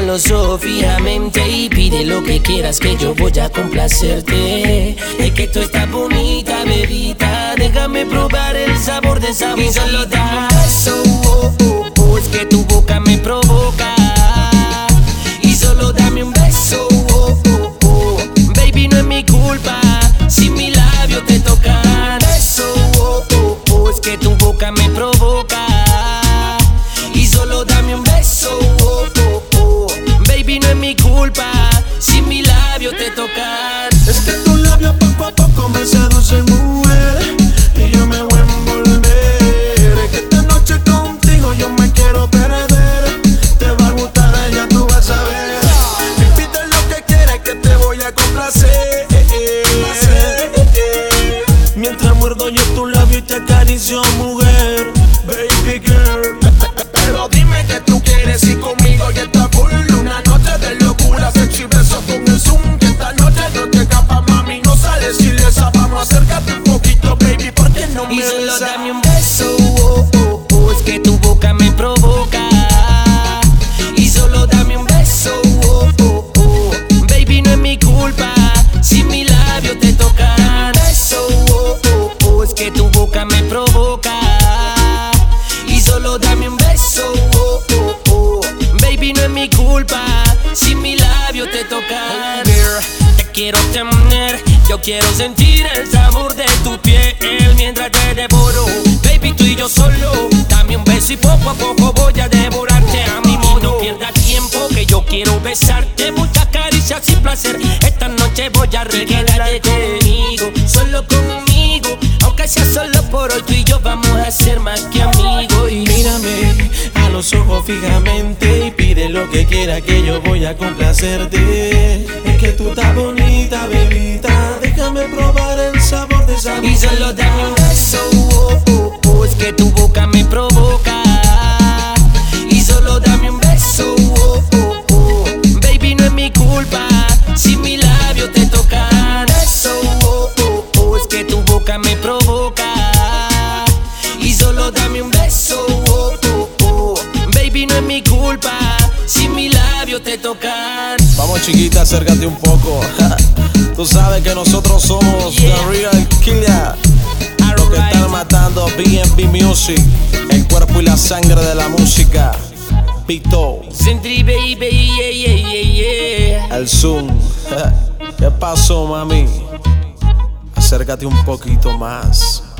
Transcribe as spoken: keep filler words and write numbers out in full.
los ojos fijamente y pide lo que quieras que yo voy a complacerte. Es que tú estás bonita, bebita, déjame probar el sabor de esa boca. Y solo dame un beso, oh, oh, oh, es que tu boca me provoca. Y solo dame un beso, oh, oh, oh, baby, no es mi culpa si mis labios te tocan. Beso, oh, oh, oh, es que tu boca me provoca. Y solo dame un beso, oh, oh, oh, baby, no es mi culpa si mis labios te tocan. Es que tus labios poco a poco me seducen, mujer, y yo me voy a envolver. Es que esta noche contigo yo me quiero perder. Te va a gustar, ya tú vas a ver. Me pides lo que quieres que te voy a complacer. Mientras muerdo yo tu labio y te acaricio, mujer, baby girl. Pero dime que tú quieres ir conmigo y esta full una noche de locura, sexy besos con el zoom. Que esta noche no te escapas, mami, no sales ilesa. Vamos, acércate un poquito, baby, porque no me Y solo besas. dame un beso, oh, oh, oh, es que tu boca me provoca. Y solo dame un beso, oh, oh, oh, baby, no es mi culpa si mis labios te tocan. Beso, oh, oh, oh, es que tu boca me provoca. Y solo dame un beso, oh, oh, oh, baby, no es mi culpa si mis labios te tocan. Te quiero tener, yo quiero sentir el sabor de tu piel mientras te devoro. Baby, tú y yo solo, dame un beso y poco a poco voy a devorarte a mi modo. No pierdas tiempo que yo quiero besarte, muchas caricias y placer. Esta noche voy a regalarte conmigo, solo conmigo. Aunque sea solo por hoy, tú y yo vamos a ser más que amigos. Y mírame a los ojos fijamente y pide lo que quiera que yo voy a complacerte. Es que tú estás bonita, bebita, déjame probar el sabor de esa boca. Y solo dame un beso, oh, oh, oh, es que tu boca me provoca. Y solo dame un beso, oh, oh, oh, baby, no es mi culpa si mis labios te tocan. Beso, oh, oh, oh, es que tu boca me provoca. Y solo dame un beso, oh, oh, oh, baby, no es mi culpa si mis labios te tocan. Vamos, chiquita, acércate un poco. Tú sabes que nosotros somos Yeah. The Real Killer, los que están matando B and B Music, el cuerpo y la sangre de la música. Pito, Sentry, baby, yeah, yeah, yeah, yeah. el Zoom. ¿Qué pasó, mami? Acércate un poquito más.